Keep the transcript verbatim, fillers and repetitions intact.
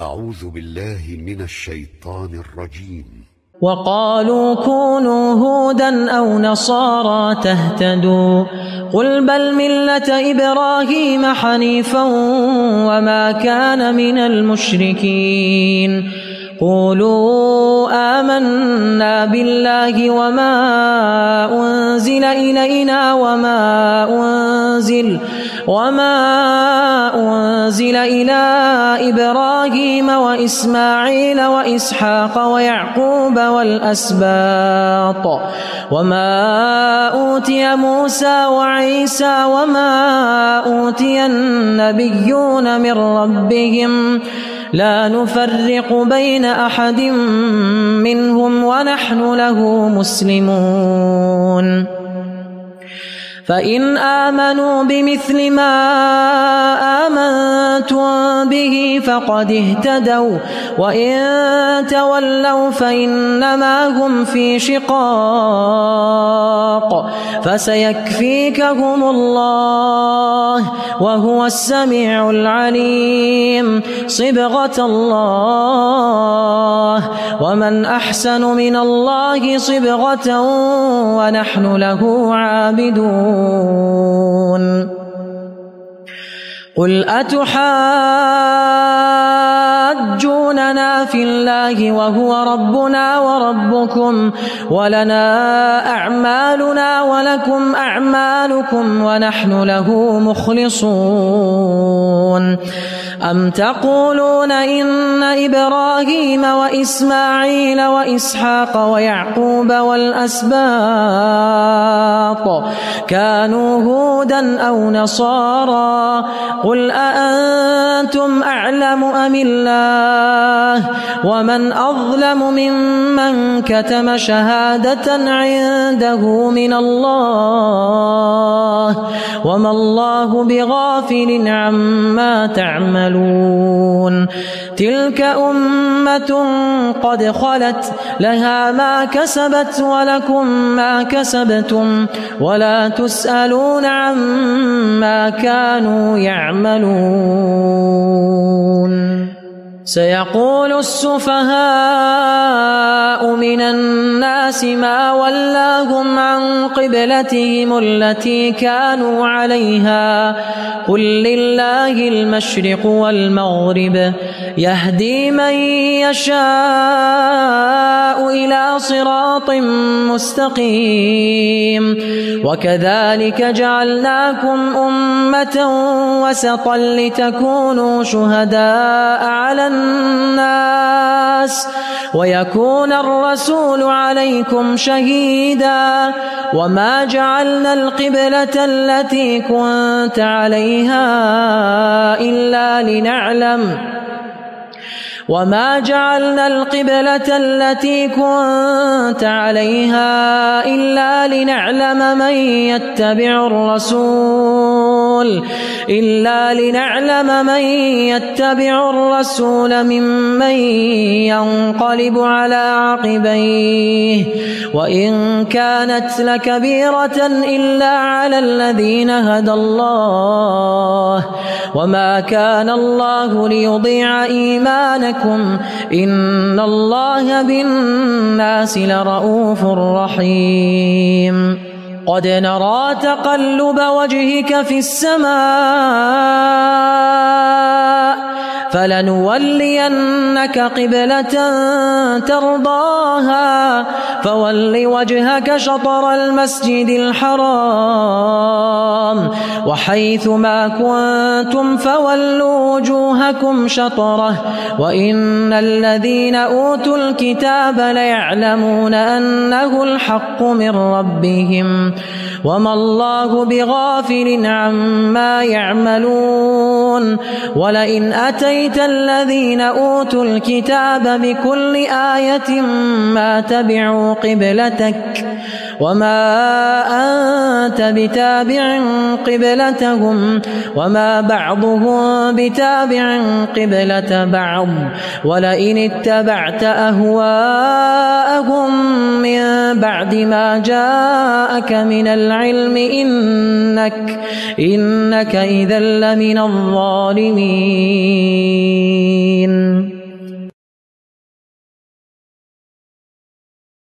أعوذ بالله من الشيطان الرجيم. وقالوا كونوا هودا أو نصارى تهتدوا قل بل ملة إبراهيم حنيفا وما كان من المشركين قولوا آمنا بالله وما أنزل إلينا وما أنزل وما أنزل إلى إبراهيم وإسماعيل وإسحاق ويعقوب والأسباط وما أوتي موسى وعيسى وما أوتي النبيون من ربهم لا نفرق بين أحد منهم ونحن له مسلمون فإن آمنوا بمثل ما آمنتم به فقد اهتدوا وإن تولوا فإنما هم في شقاق فسيكفيكهم الله وهو السميع العليم صبغة الله ومن أحسن من الله صبغة ونحن له عابدون قل أتحاجوننا في الله وهو ربنا وربكم ولنا أعمالنا ولكم أعمالكم ونحن له مخلصون أم تقولون إن إبراهيم وإسماعيل وإسحاق ويعقوب والأسباط كانوا هودا أو نصارى قل أأنتم أعلم أم الله ومن أظلم ممن كتم شهادة عنده من الله وما الله بغافل عما تعملون تلك أمة قد خلت لها ما كسبت ولكم ما كسبتم ولا تسألون عما كانوا يعملون سيقول السفهاء من الناس ما ولاهم عن قبلتهم التي كانوا عليها قل لله المشرق والمغرب يهدي من يشاء إلى صراط مستقيم وكذلك جعلناكم أمة وسطا لتكونوا شهداء على الناس ويكون الرسول عليكم شهيدا وما جعلنا القبلة التي كنت عليها إلا لنعلم وما جعلنا القبلة التي كنت عليها إلا لنعلم من يتبع الرسول إلا لنعلم من يتبع الرسول ممن ينقلب على عقبيه وإن كانت لكبيرة إلا على الذين هدى الله وما كان الله ليضيع إيمانكم إن الله بالناس لرؤوف رحيم قد نرى تقلب وجهك في السماء فلنولينك قبلة ترضاها فول وجهك شطر المسجد الحرام وحيث ما كنتم فولوا وجوهكم شطره وإن الذين أوتوا الكتاب ليعلمون أنه الحق من ربهم وما الله بغافل عما يعملون ولئن أتيت الذين أوتوا الكتاب بكل آية ما تبعوا قبلتك وما أنت بتابع قبلتهم وما بعضهم بتابع قبلة بعض ولئن اتبعت أهواءهم من بعد ما جاءك من العلم إنك, إنك إذا لمن الظالمين